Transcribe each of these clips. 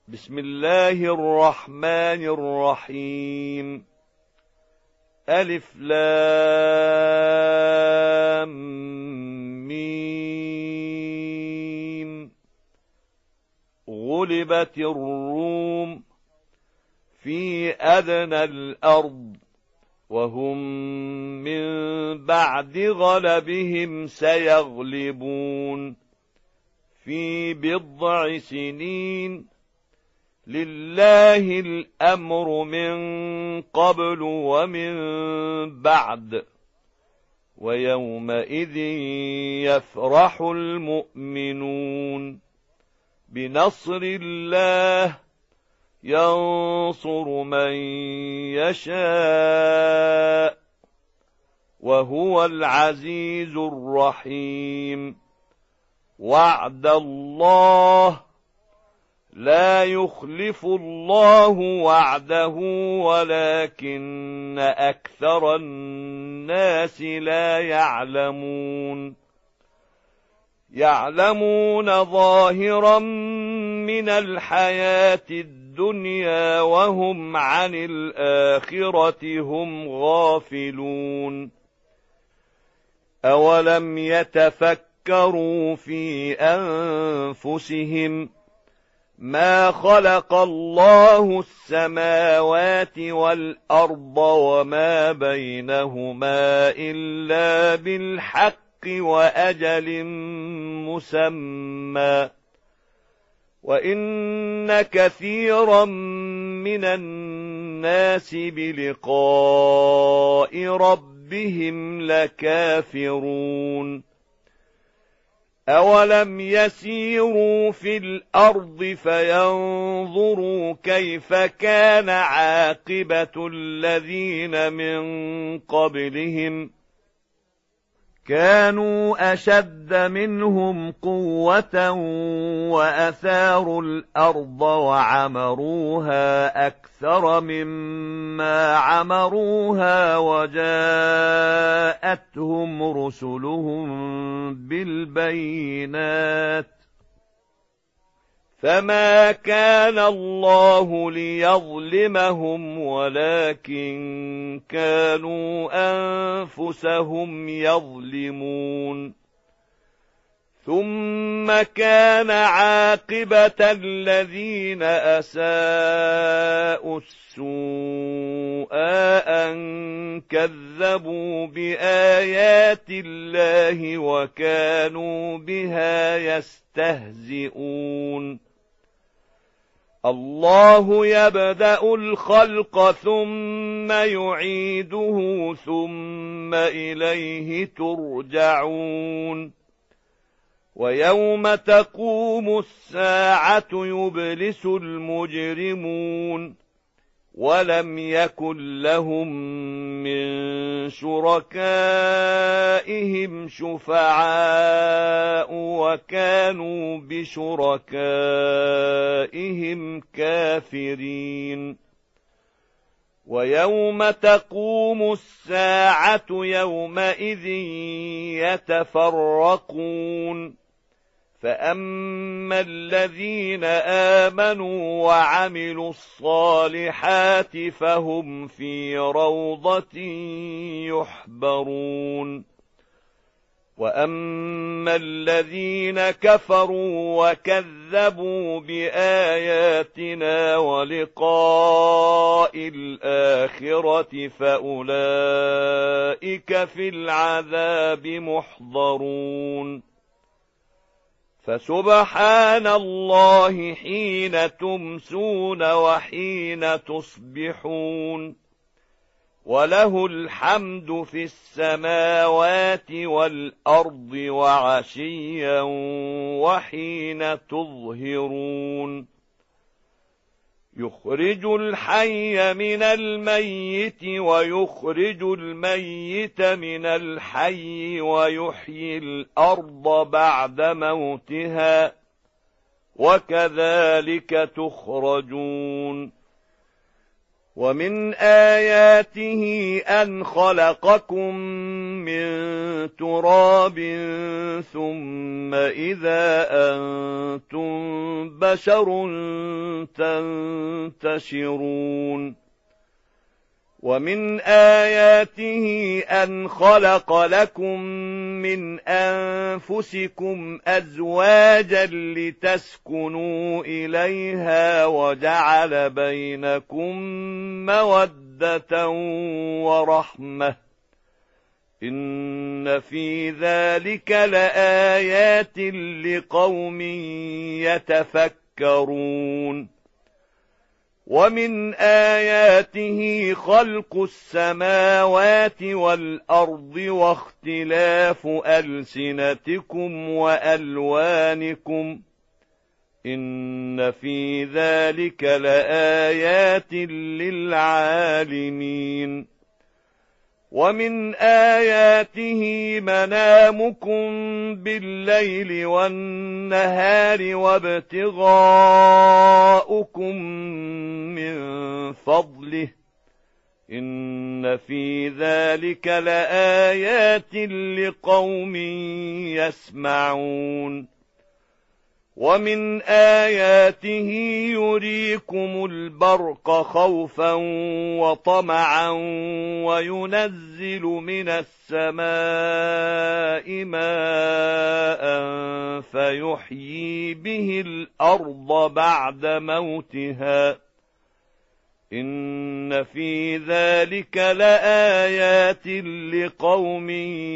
بسم الله الرحمن الرحيم. ألف لام ميم. غلبت الروم في أدنى الأرض وهم من بعد غلبهم سيغلبون في بضع سنين. لله الأمر من قبل ومن بعد ويومئذ يفرح المؤمنون بنصر الله ينصر من يشاء وهو العزيز الرحيم. وعد الله لا يخلف الله وعده ولكن أكثر الناس لا يعلمون. يعلمون ظاهرا من الحياة الدنيا وهم عن الآخرة هم غافلون. أولم يتفكروا في أنفسهم ما خلق الله السماوات والأرض وما بينهما إلا بالحق وأجل مسمى وإن كثيرا من الناس بلقاء ربهم لكافرون. أولم يسيروا في الأرض فينظروا كيف كان عاقبة الذين من قبلهم كانوا أشد منهم قوة وأثاروا الأرض وعمروها أكثر مما عمروها وجاءتهم رسلهم بالبينات فما كان الله ليظلمهم ولكن كانوا أنفسهم يظلمون. ثم كان عاقبة الذين أساءوا السوء أن كذبوا بآيات الله وكانوا بها يستهزئون. الله يبدأ الخلق ثم يعيده ثم إليه ترجعون. ويوم تقوم الساعة يبلس المجرمون ولم يكن لهم من شركائهم شفعاء وكانوا بشركائهم كافرين. ويوم تقوم الساعة يومئذ يتفرقون فأما الذين آمنوا وعملوا الصالحات فهم في روضة يحبرون. وأما الذين كفروا وكذبوا بآياتنا ولقاء الآخرة فأولئك في العذاب محضرون. فسبحان الله حين تمسون وحين تصبحون وله الحمد في السماوات والأرض وعشيا وحين تظهرون. يخرج الحي من الميت ويخرج الميت من الحي ويحيي الأرض بعد موتها وكذلك تخرجون. ومن آياته أن خلقكم من تراب ثم إذا أنتم بشر تنتشرون ومن آياته أن خلق لكم من أنفسكم أزواجا لتسكنوا إليها وجعل بينكم مودة ورحمة إن في ذلك لآيات لقوم يتفكرون ومن آياته خلق السماوات والأرض واختلاف ألسنتكم وألوانكم إن في ذلك لآيات للعالمين ومن آياته منامكم بالليل والنهار وابتغاؤكم من فضله إن في ذلك لآيات لقوم يسمعون ومن آياته يريكم البرق خوفا وطمعا وينزل من السماء ماء فيحيي به الأرض بعد موتها إن في ذلك لآيات لقوم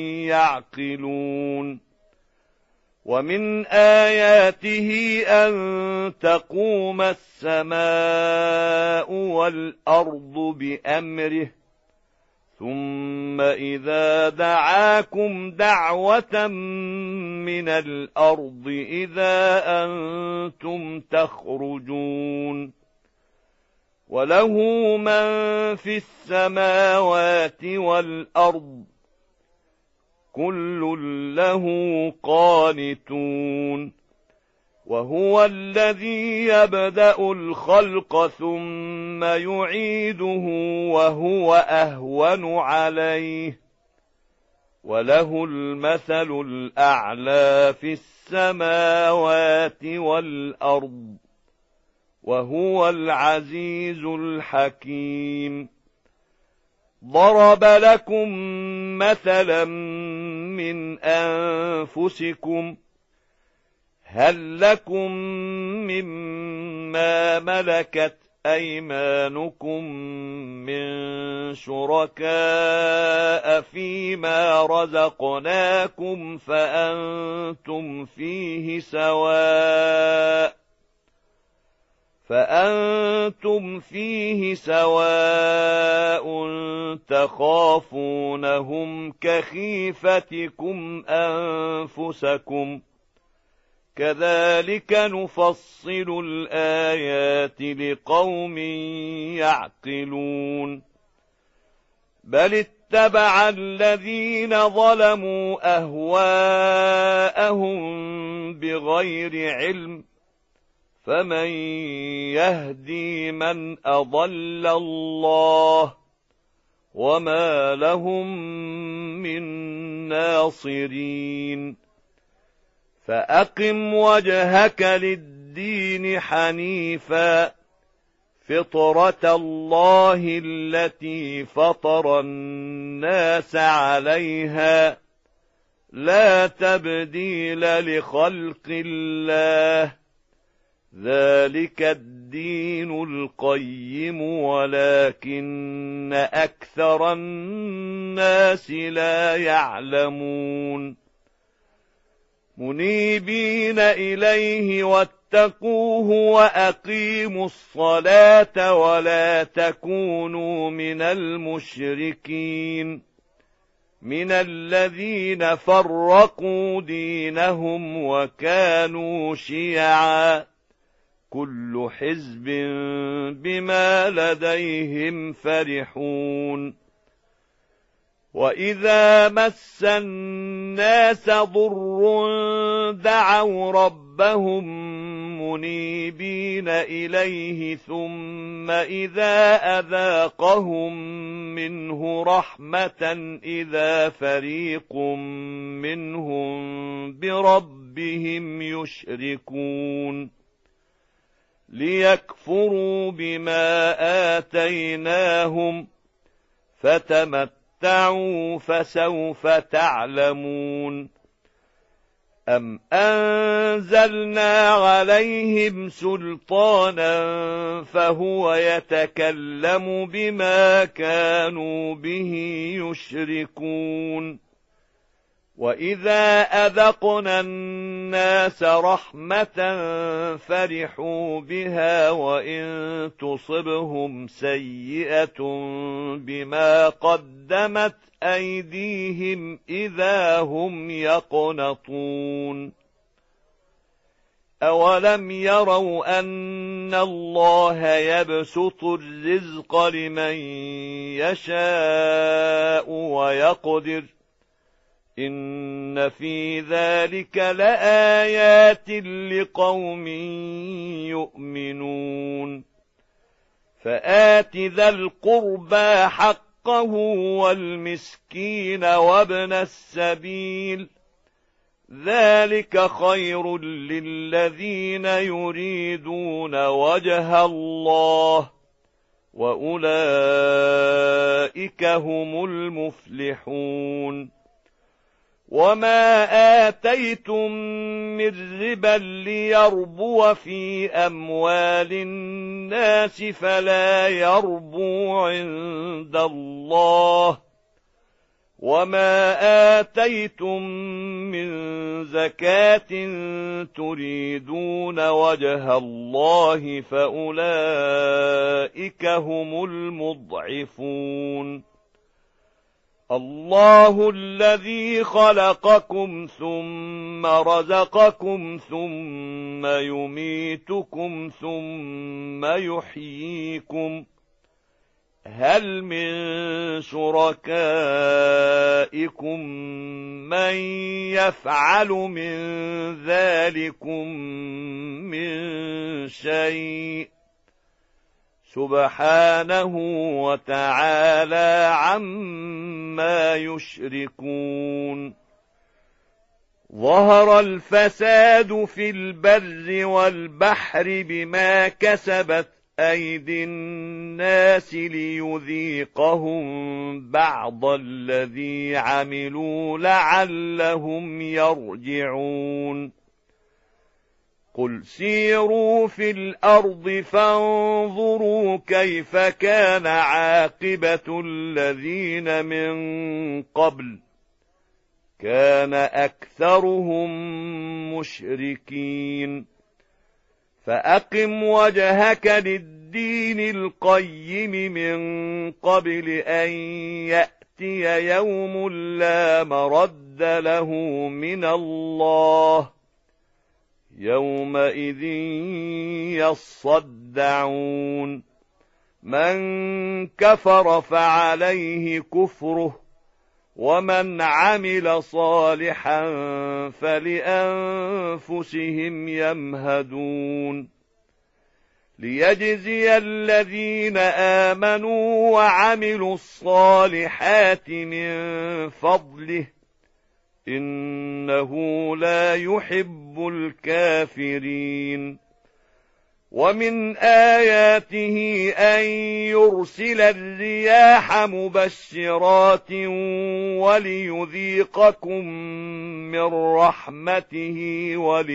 يعقلون ومن آياته أن تقوم السماء والأرض بأمره ثم إذا دعاكم دعوة من الأرض إذا أنتم تخرجون وله من في السماوات والأرض كل له قانتون وهو الذي يبدأ الخلق ثم يعيده وهو أهون عليه وله المثل الأعلى في السماوات والأرض وهو العزيز الحكيم ضرب لكم مثلا من أنفسكم هل لكم مما ملكت أيمانكم من شركاء فيما رزقناكم فأنتم فيه سواء تخافونهم كخيفتكم أنفسكم كذلك نفصل الآيات لقوم يعقلون بل اتبع الذين ظلموا أهواءهم بغير علم فمن يهدي من أضل الله وما لهم من ناصرين فأقم وجهك للدين حنيفا فطرة الله التي فطر الناس عليها لا تبديل لخلق الله ذلك الدين القيم ولكن أكثر الناس لا يعلمون منيبين إليه واتقوه وأقيموا الصلاة ولا تكونوا من المشركين من الذين فرقوا دينهم وكانوا شيعا كل حزب بما لديهم فرحون وإذا مس الناس ضر دعوا ربهم منيبين إليه ثم إذا أذاقهم منه رحمة إذا فريق منهم بربهم يشركون ليكفروا بما آتيناهم فتمتعوا فسوف تعلمون أم أنزلنا عليهم سلطانا فهو يتكلم بما كانوا به يشركون وإذا أذقنا الناس رحمة فرحوا بها وإن تصبهم سيئة بما قدمت أيديهم إذا هم يقنطون أولم يروا أن الله يبسط الرزق لمن يشاء ويقدر إن في ذلك لآيات لقوم يؤمنون فآت ذا القربى حقه والمسكين وابن السبيل ذلك خير للذين يريدون وجه الله وأولئك هم المفلحون وما آتيتم من ربا ليربو في أموال الناس فلا يربو عند الله وما آتيتم من زكاة تريدون وجه الله فأولئك هم المضعفون الله الذي خلقكم ثم رزقكم ثم يميتكم ثم يحييكم هل من شركائكم من يفعل من ذلكم من شيء سبحانه وتعالى عما يشركون ظهر الفساد في البر والبحر بما كسبت أيدي الناس ليذيقهم بعض الذي عملوا لعلهم يرجعون قل سيروا في الأرض فانظروا كيف كان عاقبة الذين من قبل كان أكثرهم مشركين فأقم وجهك للدين القيم من قبل أن يأتي يوم لا مرد له من الله يومئذ يصدعون من كفر فعليه كفره ومن عمل صالحا فلأنفسهم يمهدون ليجزي الذين آمنوا وعملوا الصالحات من فضله إنه لا يحب الكافرين ومن آياته أن يرسل الرياح مبشرات وليذيقكم من رحمته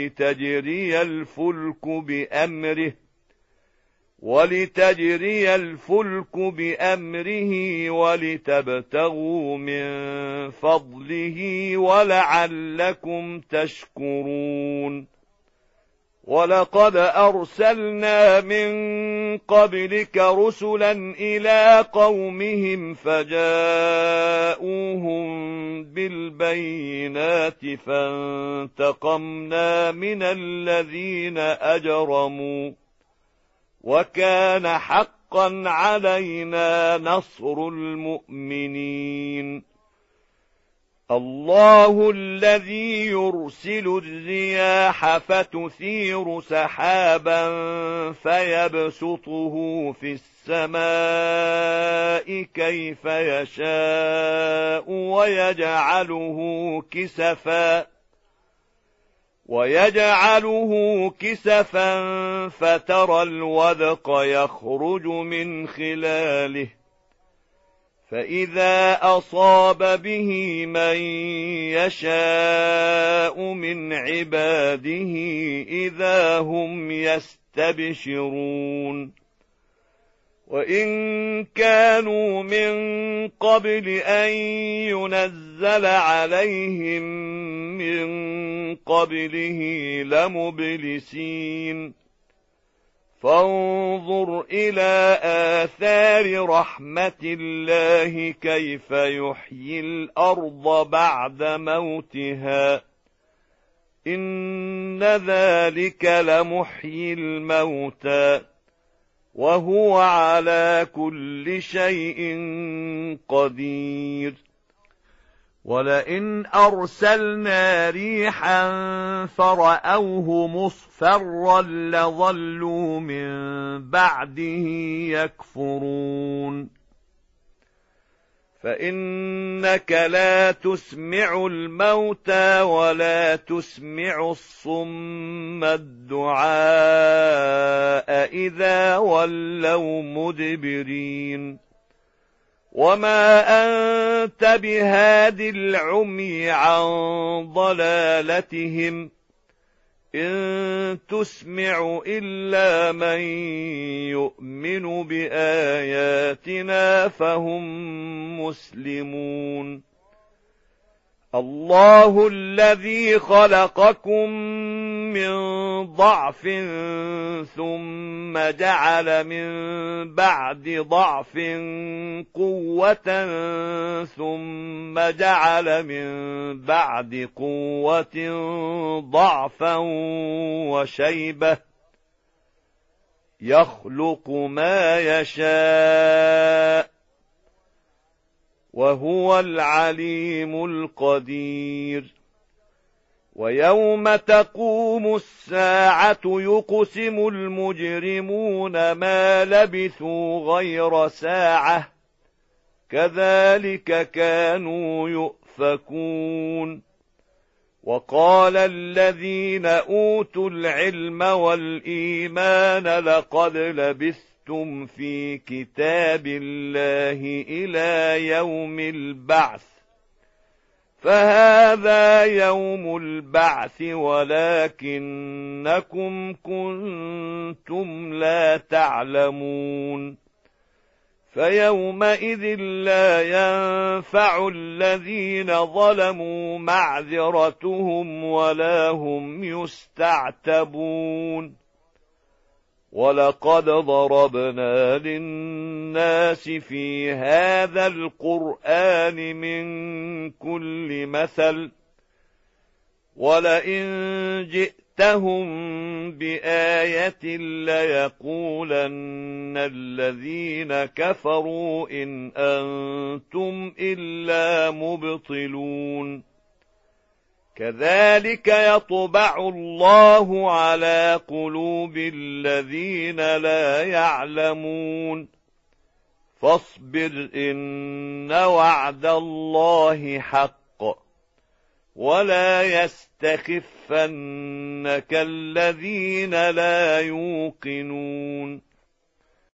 ولتجري الفلك بأمره ولتبتغوا من فضله ولعلكم تشكرون ولقد أرسلنا من قبلك رسلا إلى قومهم فجاءوهم بالبينات فانتقمنا من الذين أجرموا وكان حقا علينا نصر المؤمنين الله الذي يرسل الرياح فتثير سحابا فيبسطه في السماء كيف يشاء ويجعله كسفا فترى الودق يخرج من خلاله فإذا أصاب به من يشاء من عباده إذا هم يستبشرون وإن كانوا من قبل أن ينزل عليهم من قبله لمبلسين فانظر إلى آثار رحمة الله كيف يحيي الأرض بعد موتها إن ذلك لمحيي الموتى وهو على كل شيء قدير ولئن أرسلنا ريحا فرأوه مصفرا لظلوا من بعده يكفرون فإنك لا تسمع الموتى ولا تسمع الصم الدعاء إذا ولوا مدبرين وما أنت بهاد العمي عن ضلالتهم إن تسمع إلا من يؤمن بآياتنا فهم مسلمون الله الذي خلقكم من ضعف ثم جعل من بعد ضعف قوة ثم جعل من بعد قوة ضعفا وشيبة يخلق ما يشاء وهو العليم القدير ويوم تقوم الساعة يقسم المجرمون ما لبثوا غير ساعة كذلك كانوا يؤفكون وقال الذين أوتوا العلم والإيمان لقد لبثتم في كتاب الله إلى يوم البعث فهذا يوم البعث ولكنكم كنتم لا تعلمون فيومئذ لا ينفع الذين ظلموا معذرتهم ولا هم يستعتبون ولقد ضربنا للناس في هذا القرآن من كل مثل ولئن جئتهم بآية ليقولن الذين كفروا إن أنتم إلا مبطلون كذلك يطبع الله على قلوب الذين لا يعلمون فاصبر إن وعد الله حق ولا يستخفنك الذين لا يوقنون